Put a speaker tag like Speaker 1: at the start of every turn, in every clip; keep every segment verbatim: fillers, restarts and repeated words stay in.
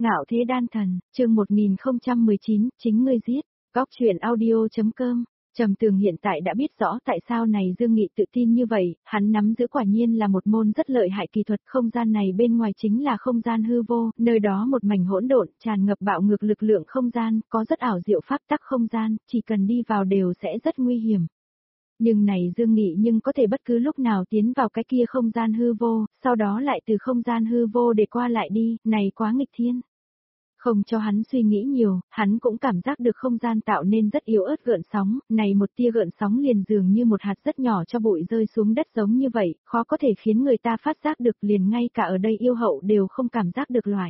Speaker 1: Ngạo thế đan thần, chương một nghìn không trăm mười chín, chính ngươi giết. Góc truyện audio.com. Trầm Tường hiện tại đã biết rõ tại sao này Dương Nghị tự tin như vậy, hắn nắm giữ quả nhiên là một môn rất lợi hại kỳ thuật, không gian này bên ngoài chính là không gian hư vô, nơi đó một mảnh hỗn độn, tràn ngập bạo ngược lực lượng không gian, có rất ảo diệu pháp tắc không gian, chỉ cần đi vào đều sẽ rất nguy hiểm. Nhưng này Dương Nghị nhưng có thể bất cứ lúc nào tiến vào cái kia không gian hư vô, sau đó lại từ không gian hư vô để qua lại đi, này quá nghịch thiên. Không cho hắn suy nghĩ nhiều, hắn cũng cảm giác được không gian tạo nên rất yếu ớt gợn sóng, này một tia gợn sóng liền dường như một hạt rất nhỏ cho bụi rơi xuống đất giống như vậy, khó có thể khiến người ta phát giác được, liền ngay cả ở đây yêu hậu đều không cảm giác được loại.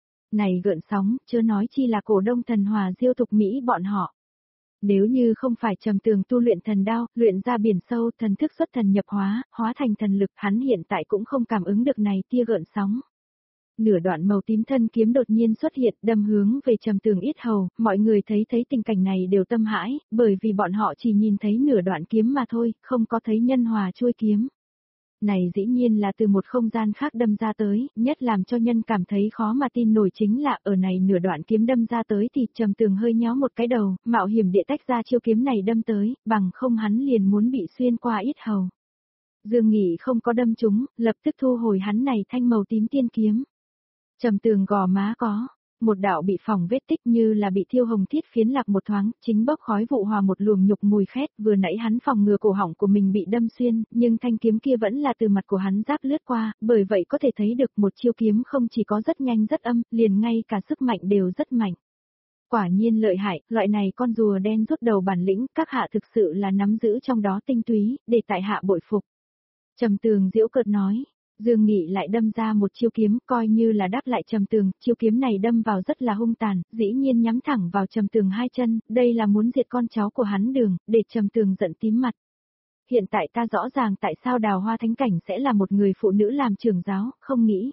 Speaker 1: Này gợn sóng, chớ nói chi là cổ đông thần hòa diêu thục Mỹ bọn họ. Nếu như không phải Trầm Tường tu luyện thần đao, luyện ra biển sâu, thần thức xuất thần nhập hóa, hóa thành thần lực, hắn hiện tại cũng không cảm ứng được này tia gợn sóng. Nửa đoạn màu tím thân kiếm đột nhiên xuất hiện, đâm hướng về Trầm Tường yết hầu, mọi người thấy thấy tình cảnh này đều tâm hãi, bởi vì bọn họ chỉ nhìn thấy nửa đoạn kiếm mà thôi, không có thấy nhân hòa chuôi kiếm. Này dĩ nhiên là từ một không gian khác đâm ra tới, nhất làm cho nhân cảm thấy khó mà tin nổi chính là ở này nửa đoạn kiếm đâm ra tới thì Trầm Tường hơi nhó một cái đầu, mạo hiểm địa tách ra chiêu kiếm này đâm tới, bằng không hắn liền muốn bị xuyên qua yết hầu. Dương Nghị không có đâm trúng, lập tức thu hồi hắn này thanh màu tím tiên kiếm. Trầm Tường gò má có một đạo bị phỏng vết tích như là bị thiêu hồng thiết phiến lạc một thoáng, chính bốc khói vụ hòa một luồng nhục mùi khét, vừa nãy hắn phòng ngừa cổ họng của mình bị đâm xuyên, nhưng thanh kiếm kia vẫn là từ mặt của hắn giáp lướt qua, bởi vậy có thể thấy được một chiêu kiếm không chỉ có rất nhanh rất âm, liền ngay cả sức mạnh đều rất mạnh. Quả nhiên lợi hại, loại này con rùa đen rút đầu bản lĩnh, các hạ thực sự là nắm giữ trong đó tinh túy, để tại hạ bội phục. Trầm Tường giễu cợt nói. Dương Nghị lại đâm ra một chiêu kiếm, coi như là đáp lại Trầm Tường, chiêu kiếm này đâm vào rất là hung tàn, dĩ nhiên nhắm thẳng vào Trầm Tường hai chân, đây là muốn diệt con cháu của hắn Đường, để Trầm Tường giận tím mặt. Hiện tại ta rõ ràng tại sao Đào Hoa Thánh Cảnh sẽ là một người phụ nữ làm trưởng giáo, không nghĩ.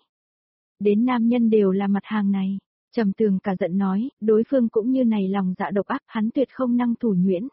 Speaker 1: Đến nam nhân đều là mặt hàng này. Trầm Tường cả giận nói, đối phương cũng như này lòng dạ độc ác, hắn tuyệt không năng thủ nhuyễn.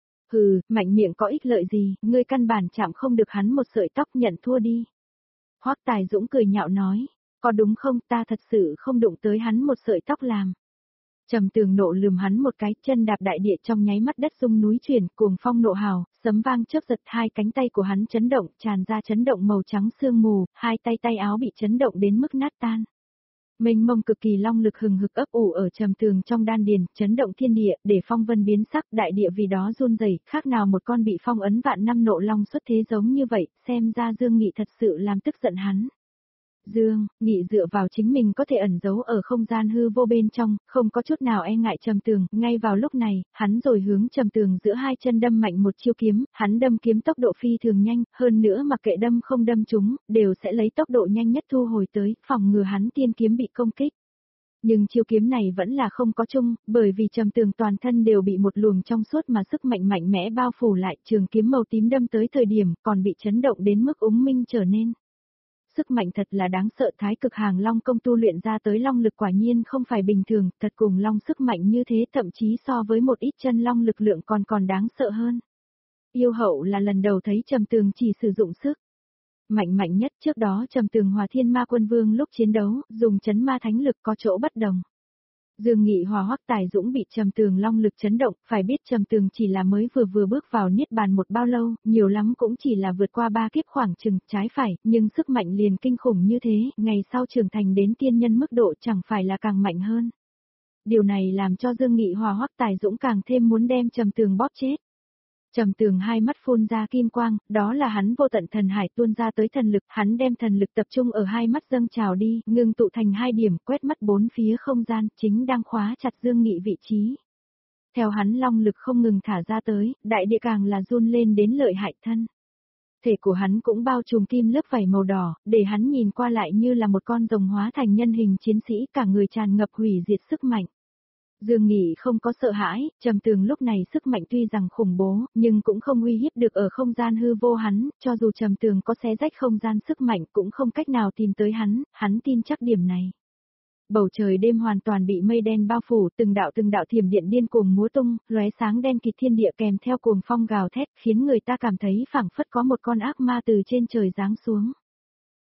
Speaker 1: Hừ, mạnh miệng có ích lợi gì, ngươi căn bản chạm không được hắn một sợi tóc, nhận thua đi. Hoắc Tài Dũng cười nhạo nói, có đúng không, ta thật sự không đụng tới hắn một sợi tóc làm. Trầm Tường nộ lườm hắn một cái, chân đạp đại địa trong nháy mắt đất rung núi chuyển, cuồng phong nộ hào, sấm vang chớp giật, hai cánh tay của hắn chấn động, tràn ra chấn động màu trắng sương mù, hai tay tay áo bị chấn động đến mức nát tan. Mênh mông cực kỳ long lực hừng hực ấp ủ ở Trầm Tường trong đan điền, chấn động thiên địa, để phong vân biến sắc, đại địa vì đó run rẩy, khác nào một con bị phong ấn vạn năm nộ long xuất thế giống như vậy, xem ra Dương Nghị thật sự làm tức giận hắn. Dương Nghị dựa vào chính mình có thể ẩn giấu ở không gian hư vô bên trong, không có chút nào e ngại Trầm Tường, ngay vào lúc này, hắn rồi hướng Trầm Tường giữa hai chân đâm mạnh một chiêu kiếm, hắn đâm kiếm tốc độ phi thường nhanh, hơn nữa mặc kệ đâm không đâm chúng, đều sẽ lấy tốc độ nhanh nhất thu hồi tới, phòng ngừa hắn tiên kiếm bị công kích. Nhưng chiêu kiếm này vẫn là không có chung, bởi vì Trầm Tường toàn thân đều bị một luồng trong suốt mà sức mạnh mạnh mẽ bao phủ lại, trường kiếm màu tím đâm tới thời điểm còn bị chấn động đến mức úng minh trở nên. Sức mạnh thật là đáng sợ, thái cực hàng long công tu luyện ra tới long lực quả nhiên không phải bình thường, thật cùng long sức mạnh như thế thậm chí so với một ít chân long lực lượng còn còn đáng sợ hơn. Yêu hậu là lần đầu thấy Trầm Tường chỉ sử dụng sức mạnh mạnh nhất, trước đó Trầm Tường hòa Thiên Ma Quân Vương lúc chiến đấu, dùng chấn ma thánh lực có chỗ bất đồng. Dương Nghị hòa Hoắc Tài Dũng bị Trầm Tường long lực chấn động, phải biết Trầm Tường chỉ là mới vừa vừa bước vào niết bàn một bao lâu, nhiều lắm cũng chỉ là vượt qua ba kiếp khoảng chừng, trái phải, nhưng sức mạnh liền kinh khủng như thế, ngày sau trưởng thành đến tiên nhân mức độ chẳng phải là càng mạnh hơn. Điều này làm cho Dương Nghị hòa Hoắc Tài Dũng càng thêm muốn đem Trầm Tường bóp chết. Trầm Tường hai mắt phun ra kim quang, đó là hắn vô tận thần hải tuôn ra tới thần lực, hắn đem thần lực tập trung ở hai mắt dâng trào đi, ngưng tụ thành hai điểm, quét mắt bốn phía không gian, chính đang khóa chặt Dương Nghị vị trí. Theo hắn long lực không ngừng thả ra tới, đại địa càng là run lên đến lợi hại thân. Thể của hắn cũng bao trùm kim lớp vảy màu đỏ, để hắn nhìn qua lại như là một con rồng hóa thành nhân hình chiến sĩ, cả người tràn ngập hủy diệt sức mạnh. Dương Nghị không có sợ hãi, Trầm Tường lúc này sức mạnh tuy rằng khủng bố, nhưng cũng không uy hiếp được ở không gian hư vô hắn, cho dù Trầm Tường có xé rách không gian sức mạnh cũng không cách nào tìm tới hắn, hắn tin chắc điểm này. Bầu trời đêm hoàn toàn bị mây đen bao phủ, từng đạo từng đạo thiểm điện điên cuồng múa tung, lóe sáng đen kịt thiên địa kèm theo cuồng phong gào thét, khiến người ta cảm thấy phảng phất có một con ác ma từ trên trời giáng xuống.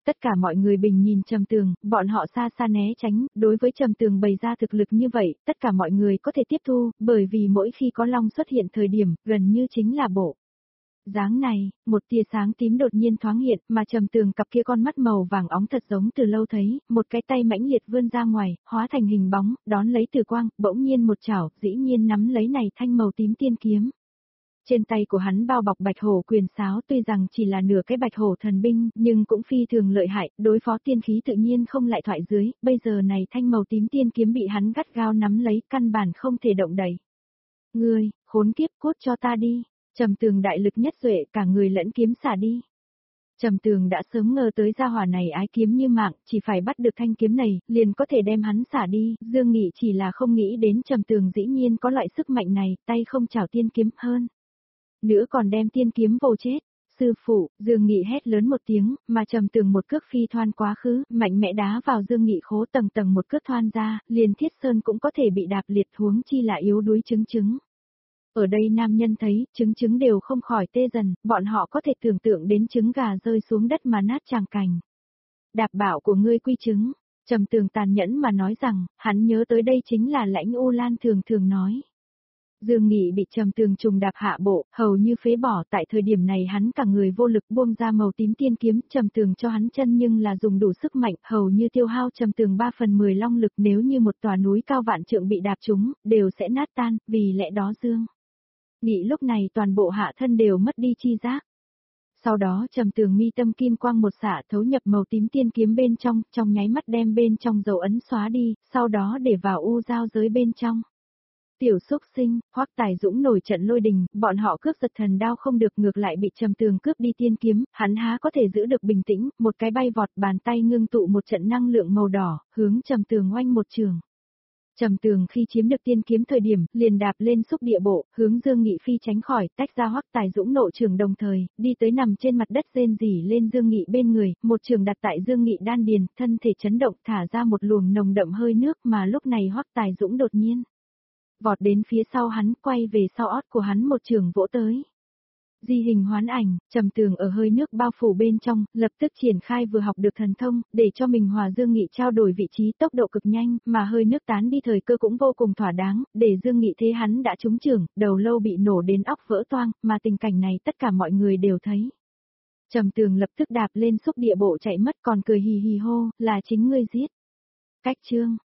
Speaker 1: Tất cả mọi người bình nhìn Trầm Tường, bọn họ xa xa né tránh, đối với Trầm Tường bày ra thực lực như vậy, tất cả mọi người có thể tiếp thu, bởi vì mỗi khi có long xuất hiện thời điểm, gần như chính là bộ. Dáng này, một tia sáng tím đột nhiên thoáng hiện, mà Trầm Tường cặp kia con mắt màu vàng óng thật giống từ lâu thấy, một cái tay mãnh liệt vươn ra ngoài, hóa thành hình bóng, đón lấy từ quang, bỗng nhiên một chảo, dĩ nhiên nắm lấy này thanh màu tím tiên kiếm. Trên tay của hắn bao bọc bạch hổ quyền sáo, tuy rằng chỉ là nửa cái bạch hổ thần binh, nhưng cũng phi thường lợi hại, đối phó tiên khí tự nhiên không lại thoại dưới, bây giờ này thanh màu tím tiên kiếm bị hắn gắt gao nắm lấy, căn bản không thể động đậy. Ngươi, khốn kiếp, cút cho ta đi. Trầm Tường đại lực nhất duệ, cả người lẫn kiếm xả đi. Trầm Tường đã sớm ngờ tới gia hỏa này ái kiếm như mạng, chỉ phải bắt được thanh kiếm này, liền có thể đem hắn xả đi, Dương Nghị chỉ là không nghĩ đến Trầm Tường dĩ nhiên có loại sức mạnh này, tay không chảo tiên kiếm hơn. Nữa còn đem tiên kiếm vô chết. Sư phụ, Dương Nghị hét lớn một tiếng, mà Trầm Tường một cước phi thoan quá khứ, mạnh mẽ đá vào Dương Nghị khố tầng tầng một cước thoan ra, liền Thiết Sơn cũng có thể bị đạp liệt huống chi là yếu đuối chứng chứng. Ở đây nam nhân thấy, trứng trứng đều không khỏi tê dần, bọn họ có thể tưởng tượng đến trứng gà rơi xuống đất mà nát tràng cành. Đạp bảo của ngươi quy trứng, Trầm Tường tàn nhẫn mà nói rằng, hắn nhớ tới đây chính là Lãnh U Lan thường thường nói. Dương Nghị bị Trầm Tường trùng đạp hạ bộ, hầu như phế bỏ, tại thời điểm này hắn cả người vô lực buông ra màu tím tiên kiếm, Trầm Tường cho hắn chân nhưng là dùng đủ sức mạnh, hầu như tiêu hao Trầm Tường ba phần mười long lực, nếu như một tòa núi cao vạn trượng bị đạp trúng, đều sẽ nát tan, vì lẽ đó Dương Nghị lúc này toàn bộ hạ thân đều mất đi chi giác. Sau đó Trầm Tường mi tâm kim quang một xạ thấu nhập màu tím tiên kiếm bên trong, trong nháy mắt đem bên trong dấu ấn xóa đi, sau đó để vào u giao giới bên trong. Tiểu xúc sinh, Hoắc Tài Dũng nổi trận lôi đình, bọn họ cướp giật thần đao không được, ngược lại bị Trầm Tường cướp đi tiên kiếm, hắn há có thể giữ được bình tĩnh, một cái bay vọt, bàn tay ngưng tụ một trận năng lượng màu đỏ, hướng Trầm Tường oanh một trường. Trầm Tường khi chiếm được tiên kiếm thời điểm, liền đạp lên xúc địa bộ, hướng Dương Nghị phi tránh khỏi, tách ra Hoắc Tài Dũng nộ trường đồng thời, đi tới nằm trên mặt đất rên rỉ lên Dương Nghị bên người, một trường đặt tại Dương Nghị đan điền, thân thể chấn động thả ra một luồng nồng đậm hơi nước, mà lúc này Hoắc Tài Dũng đột nhiên vọt đến phía sau hắn, quay về sau ót của hắn một trường vỗ tới. Di hình hoán ảnh, Trầm Tường ở hơi nước bao phủ bên trong, lập tức triển khai vừa học được thần thông, để cho mình hòa Dương Nghị trao đổi vị trí, tốc độ cực nhanh, mà hơi nước tán đi thời cơ cũng vô cùng thỏa đáng, để Dương Nghị thế hắn đã trúng trường, đầu lâu bị nổ đến óc vỡ toang, mà tình cảnh này tất cả mọi người đều thấy. Trầm Tường lập tức đạp lên xúc địa bộ chạy mất, còn cười hì hì hô, là chính ngươi giết. Cách chương